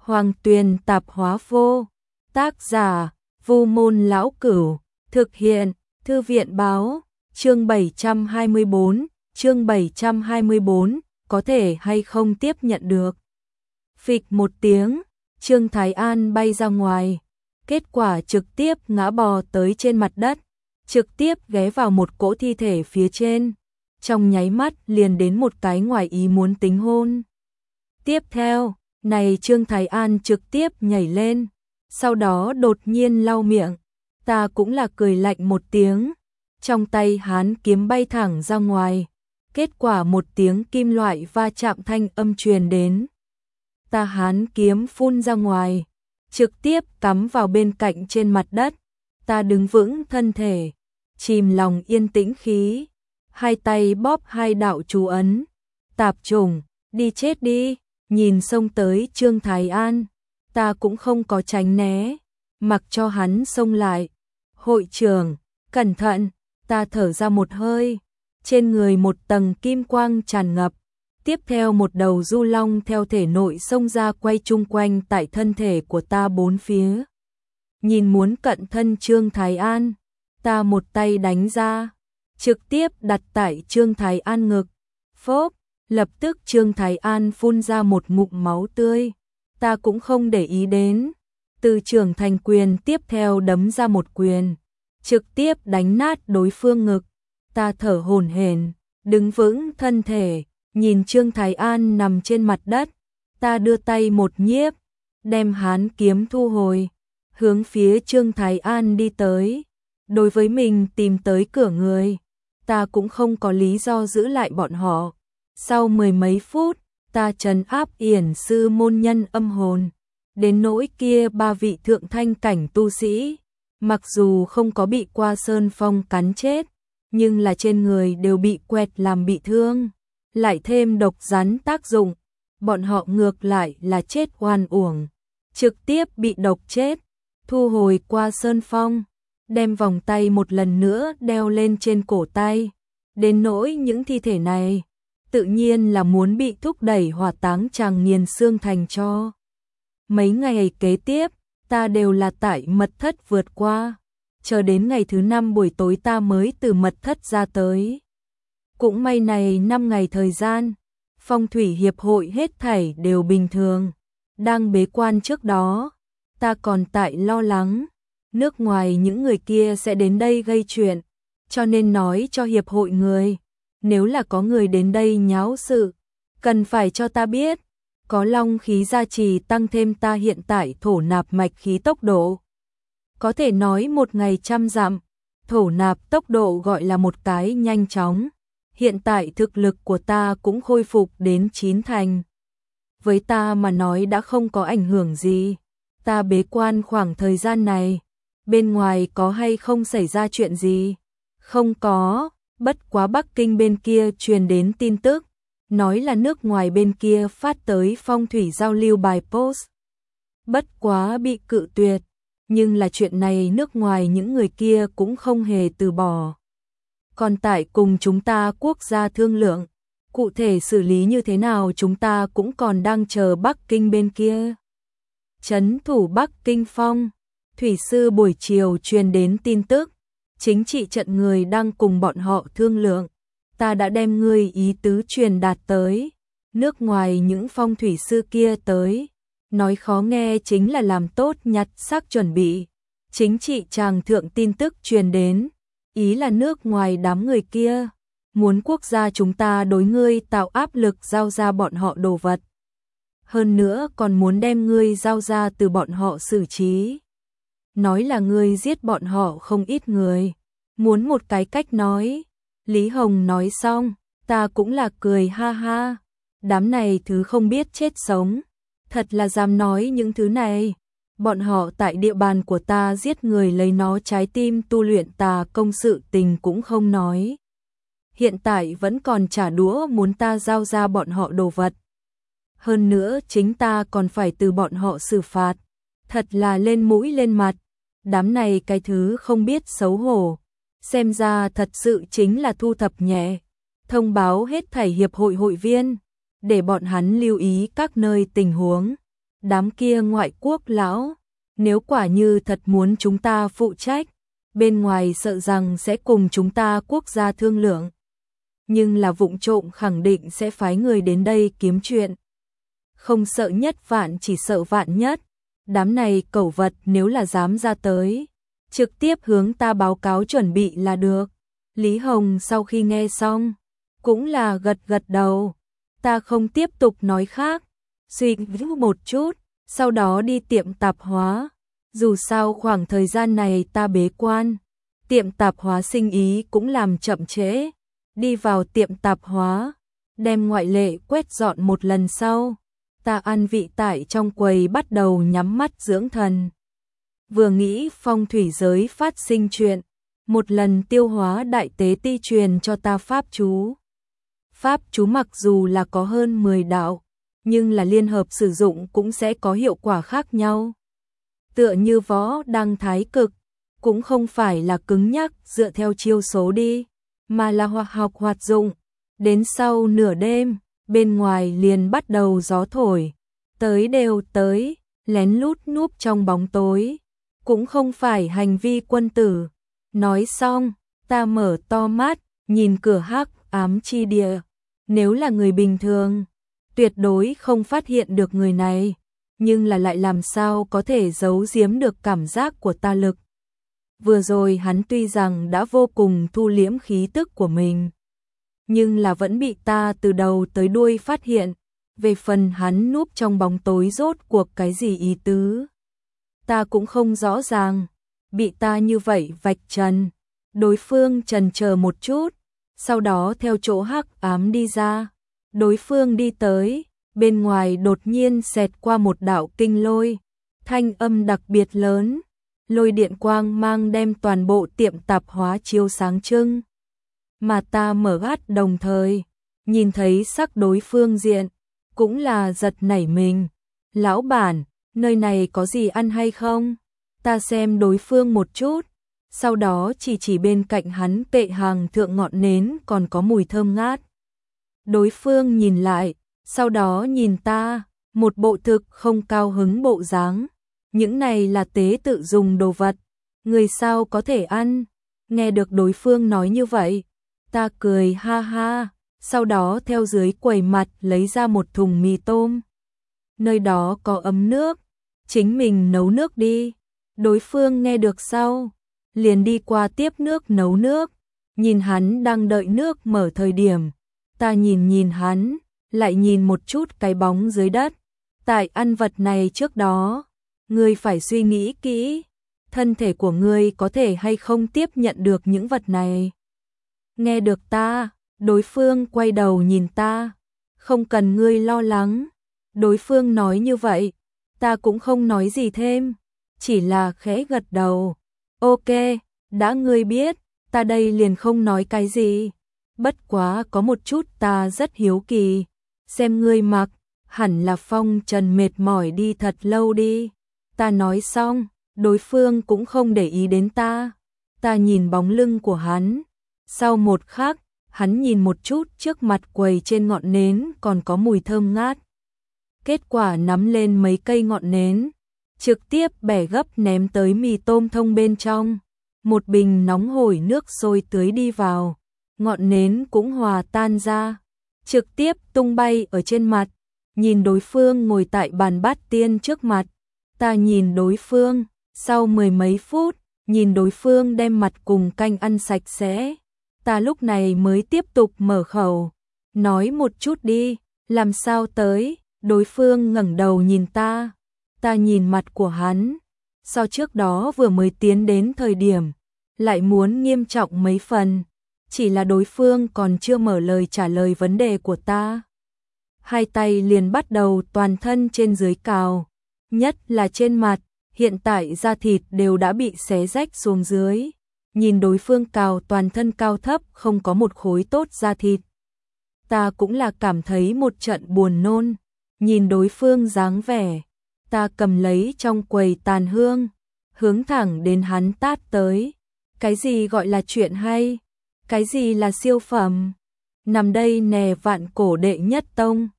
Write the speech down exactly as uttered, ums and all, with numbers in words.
Hoàng Tuyền tạp hóa vô. Tác giả, Vu Môn Lão Cửu. Thực hiện, Thư viện Báo. Chương bảy trăm hai mươi bốn, chương bảy trăm hai mươi bốn, có thể hay không tiếp nhận được. Phịch một tiếng, Trương Thái An bay ra ngoài, kết quả trực tiếp ngã bò tới trên mặt đất, trực tiếp ghé vào một cỗ thi thể phía trên, trong nháy mắt liền đến một cái ngoài ý muốn tính hôn. Tiếp theo, này Trương Thái An trực tiếp nhảy lên, sau đó đột nhiên lau miệng, ta cũng là cười lạnh một tiếng, trong tay hán kiếm bay thẳng ra ngoài, kết quả một tiếng kim loại va chạm thanh âm truyền đến. Ta hán kiếm phun ra ngoài, trực tiếp cắm vào bên cạnh trên mặt đất, ta đứng vững thân thể, chìm lòng yên tĩnh khí, hai tay bóp hai đạo chú ấn, tạp trùng, đi chết đi, nhìn xông tới Trương Thái An, ta cũng không có tránh né, mặc cho hắn xông lại. Hội trưởng, cẩn thận, ta thở ra một hơi, trên người một tầng kim quang tràn ngập, tiếp theo một đầu du long theo thể nội xông ra quay chung quanh tại thân thể của ta bốn phía. Nhìn muốn cận thân Trương Thái An, ta một tay đánh ra, trực tiếp đặt tại Trương Thái An ngực, phốp, lập tức Trương Thái An phun ra một ngụm máu tươi, ta cũng không để ý đến, từ trưởng thành quyền tiếp theo đấm ra một quyền, trực tiếp đánh nát đối phương ngực, ta thở hổn hển, đứng vững thân thể, nhìn Trương Thái An nằm trên mặt đất, ta đưa tay một nhiếp, đem hán kiếm thu hồi, hướng phía Trương Thái An đi tới, đối với mình tìm tới cửa người, ta cũng không có lý do giữ lại bọn họ. Sau mười mấy phút, ta trấn áp yển sư môn nhân âm hồn, đến nỗi kia ba vị thượng thanh cảnh tu sĩ, mặc dù không có bị qua sơn phong cắn chết, nhưng là trên người đều bị quẹt làm bị thương, lại thêm độc rắn tác dụng, bọn họ ngược lại là chết oan uổng, trực tiếp bị độc chết, thu hồi qua sơn phong, đem vòng tay một lần nữa đeo lên trên cổ tay, đến nỗi những thi thể này, tự nhiên là muốn bị thúc đẩy hỏa táng chàng nghiền xương thành cho. Mấy ngày kế tiếp, ta đều là tại mật thất vượt qua, chờ đến ngày thứ năm buổi tối ta mới từ mật thất ra tới. Cũng may này năm ngày thời gian, phong thủy hiệp hội hết thảy đều bình thường, đang bế quan trước đó, ta còn tại lo lắng, nước ngoài những người kia sẽ đến đây gây chuyện, cho nên nói cho hiệp hội người. Nếu là có người đến đây nháo sự, cần phải cho ta biết, có long khí gia trì tăng thêm ta hiện tại thổ nạp mạch khí tốc độ. Có thể nói một ngày trăm dặm, thổ nạp tốc độ gọi là một cái nhanh chóng. Hiện tại thực lực của ta cũng khôi phục đến chín thành. Với ta mà nói đã không có ảnh hưởng gì. Ta bế quan khoảng thời gian này, bên ngoài có hay không xảy ra chuyện gì? Không có. Bất quá Bắc Kinh bên kia truyền đến tin tức, nói là nước ngoài bên kia phát tới phong thủy giao lưu bài post. Bất quá bị cự tuyệt, nhưng là chuyện này nước ngoài những người kia cũng không hề từ bỏ. Còn tại cùng chúng ta quốc gia thương lượng, cụ thể xử lý như thế nào chúng ta cũng còn đang chờ Bắc Kinh bên kia. Trấn thủ Bắc Kinh phong, thủy sư buổi chiều truyền đến tin tức. Chính trị trận người đang cùng bọn họ thương lượng, ta đã đem ngươi ý tứ truyền đạt tới, nước ngoài những phong thủy sư kia tới, nói khó nghe chính là làm tốt nhặt xác chuẩn bị, chính trị tràng thượng tin tức truyền đến, ý là nước ngoài đám người kia, muốn quốc gia chúng ta đối ngươi tạo áp lực giao ra bọn họ đồ vật, hơn nữa còn muốn đem ngươi giao ra từ bọn họ xử trí. Nói là ngươi giết bọn họ không ít người, muốn một cái cách nói. Lý Hồng nói xong, ta cũng là cười ha ha, đám này thứ không biết chết sống, thật là dám nói những thứ này. Bọn họ tại địa bàn của ta giết người lấy nó trái tim tu luyện tà công sự tình cũng không nói. Hiện tại vẫn còn trả đũa muốn ta giao ra bọn họ đồ vật. Hơn nữa chính ta còn phải từ bọn họ xử phạt, thật là lên mũi lên mặt. Đám này cái thứ không biết xấu hổ, xem ra thật sự chính là thu thập nhẹ, thông báo hết thảy hiệp hội hội viên, để bọn hắn lưu ý các nơi tình huống, đám kia ngoại quốc lão, nếu quả như thật muốn chúng ta phụ trách, bên ngoài sợ rằng sẽ cùng chúng ta quốc gia thương lượng. Nhưng là vụng trộm khẳng định sẽ phái người đến đây kiếm chuyện. Không sợ nhất vạn chỉ sợ vạn nhất, đám này cẩu vật nếu là dám ra tới, trực tiếp hướng ta báo cáo chuẩn bị là được. Lý Hồng sau khi nghe xong, cũng là gật gật đầu, ta không tiếp tục nói khác, suy nghĩ một chút, sau đó đi tiệm tạp hóa. Dù sao khoảng thời gian này ta bế quan, tiệm tạp hóa sinh ý cũng làm chậm trễ. Đi vào tiệm tạp hóa, đem ngoại lệ quét dọn một lần sau, ta an vị tại trong quầy bắt đầu nhắm mắt dưỡng thần. Vừa nghĩ phong thủy giới phát sinh chuyện, một lần tiêu hóa đại tế ti truyền cho ta pháp chú. Pháp chú mặc dù là có hơn mười đạo, nhưng là liên hợp sử dụng cũng sẽ có hiệu quả khác nhau. Tựa như võ đăng thái cực, cũng không phải là cứng nhắc dựa theo chiêu số đi, mà là hoạt học hoạt dụng. Đến sau nửa đêm, bên ngoài liền bắt đầu gió thổi, tới đều tới, lén lút núp trong bóng tối, cũng không phải hành vi quân tử. Nói xong, ta mở to mắt, nhìn cửa hắc ám chi địa, nếu là người bình thường, tuyệt đối không phát hiện được người này, nhưng là lại làm sao có thể giấu giếm được cảm giác của ta lực. Vừa rồi hắn tuy rằng đã vô cùng thu liễm khí tức của mình, nhưng là vẫn bị ta từ đầu tới đuôi phát hiện. Về phần hắn núp trong bóng tối rốt cuộc cái gì ý tứ, ta cũng không rõ ràng. Bị ta như vậy vạch trần, đối phương chần chờ một chút, sau đó theo chỗ hắc ám đi ra. Đối phương đi tới, bên ngoài đột nhiên xẹt qua một đạo kinh lôi, thanh âm đặc biệt lớn, lôi điện quang mang đem toàn bộ tiệm tạp hóa chiếu sáng trưng. Mà ta mở mắt đồng thời, nhìn thấy sắc đối phương diện, cũng là giật nảy mình. Lão bản, nơi này có gì ăn hay không? Ta xem đối phương một chút, sau đó chỉ chỉ bên cạnh hắn kệ hàng thượng ngọn nến còn có mùi thơm ngát. Đối phương nhìn lại, sau đó nhìn ta, một bộ thực không cao hứng bộ dáng. Những này là tế tự dùng đồ vật, người sao có thể ăn? Nghe được đối phương nói như vậy, ta cười ha ha, sau đó theo dưới quầy mặt lấy ra một thùng mì tôm. Nơi đó có ấm nước, chính mình nấu nước đi. Đối phương nghe được sau, liền đi qua tiếp nước nấu nước. Nhìn hắn đang đợi nước mở thời điểm, ta nhìn nhìn hắn, lại nhìn một chút cái bóng dưới đất. Tại ăn vật này trước đó, ngươi phải suy nghĩ kỹ, thân thể của ngươi có thể hay không tiếp nhận được những vật này. Nghe được ta, đối phương quay đầu nhìn ta, không cần ngươi lo lắng. Đối phương nói như vậy, ta cũng không nói gì thêm, chỉ là khẽ gật đầu. Ok, đã ngươi biết, ta đây liền không nói cái gì. Bất quá có một chút ta rất hiếu kỳ, xem ngươi mặc, hẳn là phong trần mệt mỏi đi thật lâu đi. Ta nói xong, đối phương cũng không để ý đến ta. Ta nhìn bóng lưng của hắn, sau một khắc, hắn nhìn một chút trước mặt quầy trên ngọn nến còn có mùi thơm ngát. Kết quả nắm lên mấy cây ngọn nến, trực tiếp bẻ gấp ném tới mì tôm thông bên trong. Một bình nóng hổi nước sôi tưới đi vào, ngọn nến cũng hòa tan ra, trực tiếp tung bay ở trên mặt. Nhìn đối phương ngồi tại bàn bát tiên trước mặt, ta nhìn đối phương, sau mười mấy phút, nhìn đối phương đem mặt cùng canh ăn sạch sẽ. Ta lúc này mới tiếp tục mở khẩu, nói một chút đi, làm sao tới? Đối phương ngẩng đầu nhìn ta, ta nhìn mặt của hắn, so trước đó vừa mới tiến đến thời điểm, lại muốn nghiêm trọng mấy phần, chỉ là đối phương còn chưa mở lời trả lời vấn đề của ta. Hai tay liền bắt đầu toàn thân trên dưới cào, nhất là trên mặt, hiện tại da thịt đều đã bị xé rách xuống dưới. Nhìn đối phương cào toàn thân cao thấp không có một khối tốt da thịt, ta cũng là cảm thấy một trận buồn nôn. Nhìn đối phương dáng vẻ, ta cầm lấy trong quầy tàn hương, hướng thẳng đến hắn tát tới. Cái gì gọi là chuyện hay? Cái gì là siêu phẩm? Nằm đây nè vạn cổ đệ nhất tông.